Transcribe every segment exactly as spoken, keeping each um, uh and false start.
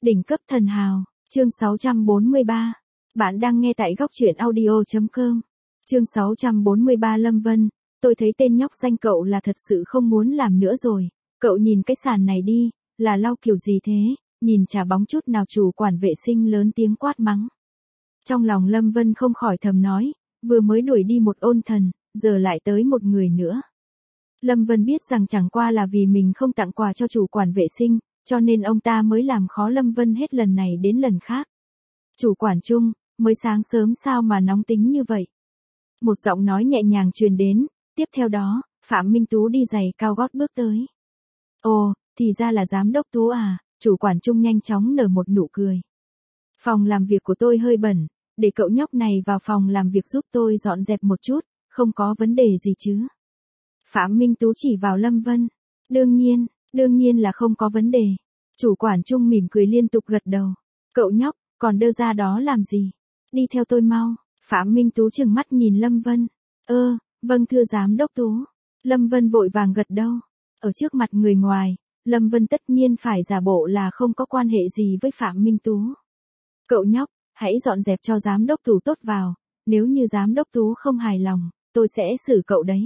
Đỉnh cấp thần hào, chương sáu trăm bốn mươi ba. Bạn đang nghe tại góc truyện audio chấm com. Chương sáu trăm bốn mươi ba Lâm Vân, tôi thấy tên nhóc danh cậu là thật sự không muốn làm nữa rồi. Cậu nhìn cái sàn này đi, là lau kiểu gì thế, nhìn chả bóng chút nào. Chủ quản vệ sinh lớn tiếng quát mắng. Trong lòng Lâm Vân không khỏi thầm nói, vừa mới đuổi đi một ôn thần, giờ lại tới một người nữa. Lâm Vân biết rằng chẳng qua là vì mình không tặng quà cho chủ quản vệ sinh, cho nên ông ta mới làm khó Lâm Vân hết lần này đến lần khác. Chủ quản Trung, mới sáng sớm sao mà nóng tính như vậy? Một giọng nói nhẹ nhàng truyền đến, tiếp theo đó, Phạm Minh Tú đi giày cao gót bước tới. Ồ, thì ra là giám đốc Tú à, chủ quản Trung nhanh chóng nở một nụ cười. Phòng làm việc của tôi hơi bẩn, để cậu nhóc này vào phòng làm việc giúp tôi dọn dẹp một chút, không có vấn đề gì chứ? Phạm Minh Tú chỉ vào Lâm Vân. Đương nhiên, đương nhiên là không có vấn đề. Chủ quản Trung mỉm cười liên tục gật đầu. Cậu nhóc, còn đưa ra đó làm gì? Đi theo tôi mau. Phạm Minh Tú trừng mắt nhìn Lâm Vân. Ơ, vâng thưa giám đốc Tú. Lâm Vân vội vàng gật đầu. Ở trước mặt người ngoài, Lâm Vân tất nhiên phải giả bộ là không có quan hệ gì với Phạm Minh Tú. Cậu nhóc, hãy dọn dẹp cho giám đốc Tú tốt vào. Nếu như giám đốc Tú không hài lòng, tôi sẽ xử cậu đấy.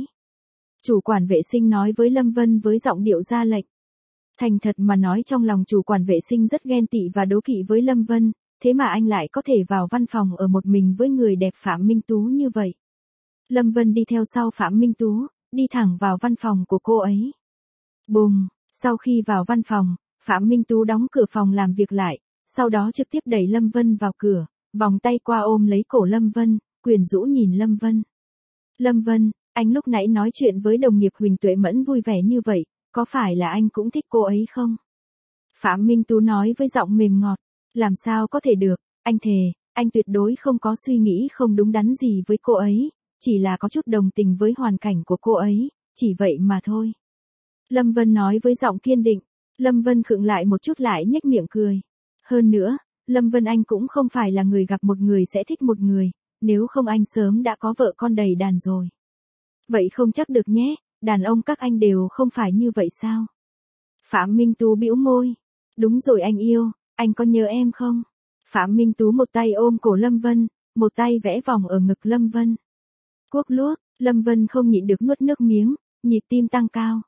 Chủ quản vệ sinh nói với Lâm Vân với giọng điệu ra lệnh. Thành thật mà nói, trong lòng chủ quản vệ sinh rất ghen tị và đố kỵ với Lâm Vân, thế mà anh lại có thể vào văn phòng ở một mình với người đẹp Phạm Minh Tú như vậy. Lâm Vân đi theo sau Phạm Minh Tú, đi thẳng vào văn phòng của cô ấy. Bùm, sau khi vào văn phòng, Phạm Minh Tú đóng cửa phòng làm việc lại, sau đó trực tiếp đẩy Lâm Vân vào cửa, vòng tay qua ôm lấy cổ Lâm Vân, quyến rũ nhìn Lâm Vân. Lâm Vân, anh lúc nãy nói chuyện với đồng nghiệp Huỳnh Tuệ Mẫn vui vẻ như vậy, có phải là anh cũng thích cô ấy không? Phạm Minh Tú nói với giọng mềm ngọt. Làm sao có thể được, anh thề, anh tuyệt đối không có suy nghĩ không đúng đắn gì với cô ấy, chỉ là có chút đồng tình với hoàn cảnh của cô ấy, chỉ vậy mà thôi. Lâm Vân nói với giọng kiên định. Lâm Vân khựng lại một chút lại nhếch miệng cười. Hơn nữa, Lâm Vân anh cũng không phải là người gặp một người sẽ thích một người, nếu không anh sớm đã có vợ con đầy đàn rồi. Vậy không chắc được nhé, đàn ông các anh đều không phải như vậy sao? Phạm Minh Tú bĩu môi. Đúng rồi anh yêu, anh có nhớ em không? Phạm Minh Tú một tay ôm cổ Lâm Vân, một tay vẽ vòng ở ngực Lâm Vân. Cuốc luốc, Lâm Vân không nhịn được nuốt nước miếng, nhịp tim tăng cao.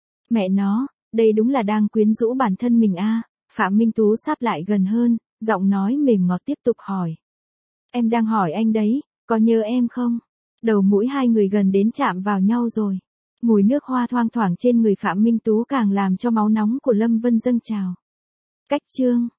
Mẹ nó, đây đúng là đang quyến rũ bản thân mình a. Phạm Minh Tú sát lại gần hơn, giọng nói mềm ngọt tiếp tục hỏi. Em đang hỏi anh đấy, có nhớ em không? Đầu mũi hai người gần đến chạm vào nhau rồi. Mùi nước hoa thoang thoảng trên người Phạm Minh Tú càng làm cho máu nóng của Lâm Vân dâng trào. Cách chương